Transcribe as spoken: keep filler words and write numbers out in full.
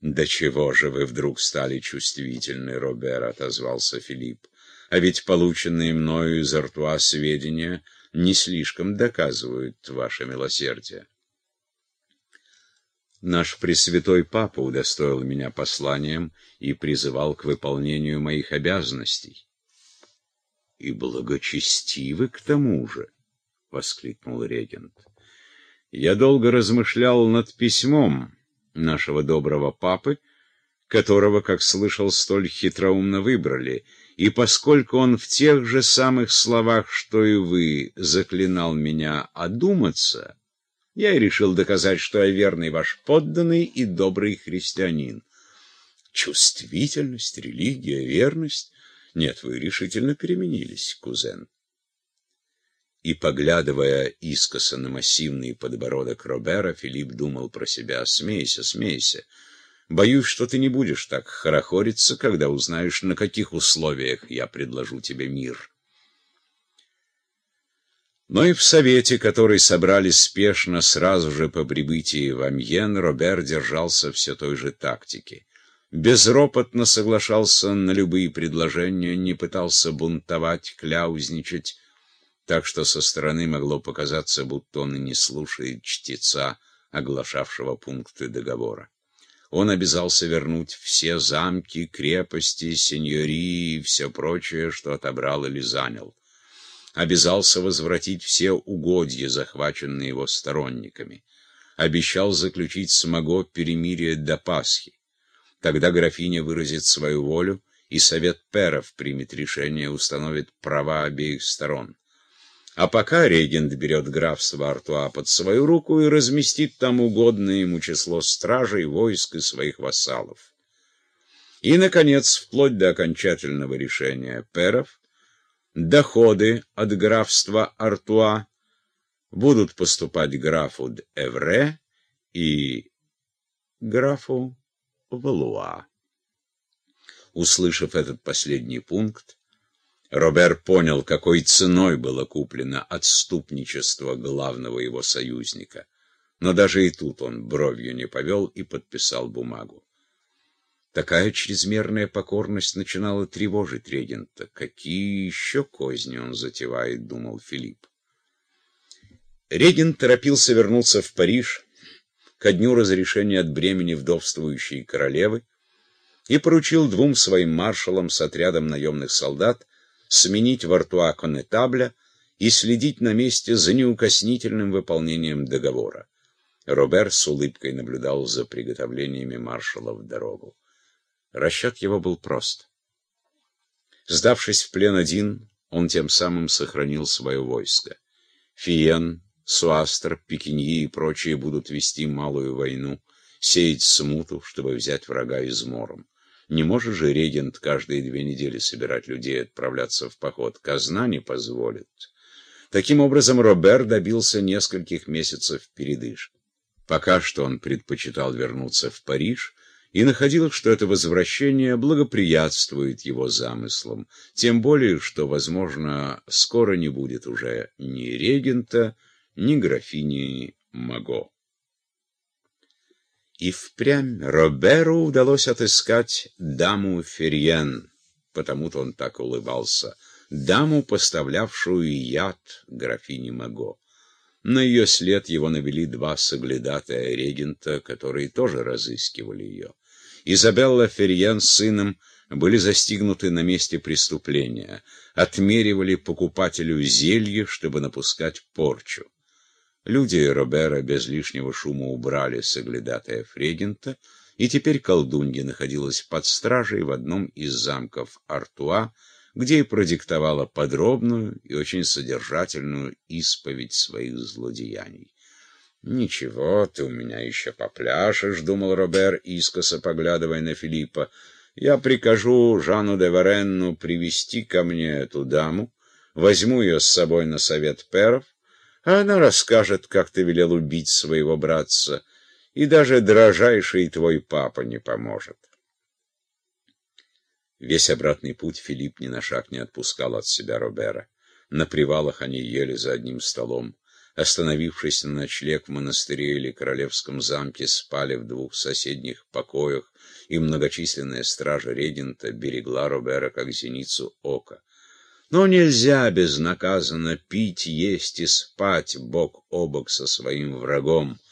«Да чего же вы вдруг стали чувствительны, Робер?» — отозвался Филипп. «А ведь полученные мною из Артуа сведения не слишком доказывают ваше милосердие. Наш Пресвятой Папа удостоил меня посланием и призывал к выполнению моих обязанностей». «И благочестивы к тому же!» — воскликнул регент. «Я долго размышлял над письмом нашего доброго папы, которого, как слышал, столь хитроумно выбрали, и поскольку он в тех же самых словах, что и вы, заклинал меня одуматься, я и решил доказать, что я верный ваш подданный и добрый христианин». Чувствительность, религия, верность? Нет, вы решительно переменились, кузен. И, поглядывая искоса на массивный подбородок Робера, Филипп думал про себя: «Смейся, смейся. Боюсь, что ты не будешь так хорохориться, когда узнаешь, на каких условиях я предложу тебе мир». Но и в совете, который собрали спешно сразу же по прибытии в Амьен, Робер держался все той же тактики. Безропотно соглашался на любые предложения, не пытался бунтовать, кляузничать, так что со стороны могло показаться, будто он и не слушает чтеца, оглашавшего пункты договора. Он обязался вернуть все замки, крепости, сеньории и все прочее, что отобрал или занял. Обязался возвратить все угодья, захваченные его сторонниками. Обещал заключить с Маго перемирие до Пасхи. Тогда графиня выразит свою волю, и совет пэров примет решение, установит права обеих сторон. А пока регент берет графство Артуа под свою руку и разместит там угодное ему число стражей, войск и своих вассалов. И, наконец, вплоть до окончательного решения пэров, доходы от графства Артуа будут поступать графу д'Эвре и графу Валуа. Услышав этот последний пункт, Робер понял, какой ценой было куплено отступничество главного его союзника. Но даже и тут он бровью не повел и подписал бумагу. Такая чрезмерная покорность начинала тревожить регента. Какие еще козни он затевает, думал Филипп. Регент торопился вернуться в Париж ко дню разрешения от бремени вдовствующей королевы и поручил двум своим маршалам с отрядом наемных солдат сменить в Артуа коннетабля и следить на месте за неукоснительным выполнением договора. Робер с улыбкой наблюдал за приготовлениями маршала в дорогу. Расчет его был прост. Сдавшись в плен один, он тем самым сохранил свое войско. Фиен, Суастер, Пикиньи и прочие будут вести малую войну, сеять смуту, чтобы взять врага измором. Не может же регент каждые две недели собирать людей и отправляться в поход. Казна не позволит. Таким образом, Робер добился нескольких месяцев передышки. Пока что он предпочитал вернуться в Париж и находил, что это возвращение благоприятствует его замыслам, тем более, что, возможно, скоро не будет уже ни регента, ни графини Маго. И впрямь Роберу удалось отыскать даму Ферьен, потому-то он так улыбался, даму, поставлявшую яд графине Маго. На ее след его навели два соглядатая регента, которые тоже разыскивали ее. Изабелла Ферьен с сыном были застигнуты на месте преступления, отмеривали покупателю зелье, чтобы напускать порчу. Люди Робера без лишнего шума убрали соглядатаев регента, и теперь колдунья находилась под стражей в одном из замков Артуа, где и продиктовала подробную и очень содержательную исповедь своих злодеяний. «Ничего, ты у меня еще попляшешь», — думал Робер, искоса поглядывая на Филиппа. «Я прикажу Жану де Варенну привести ко мне эту даму, возьму ее с собой на совет пэров, а она расскажет, как ты велел убить своего братца, и даже дрожайший твой папа не поможет». Весь обратный путь Филипп ни на шаг не отпускал от себя Робера. На привалах они ели за одним столом. остановившись на ночлег в монастыре или королевском замке, спали в двух соседних покоях, и многочисленная стража регента берегла Робера как зеницу ока. Но нельзя безнаказанно пить, есть и спать бок о бок со своим врагом.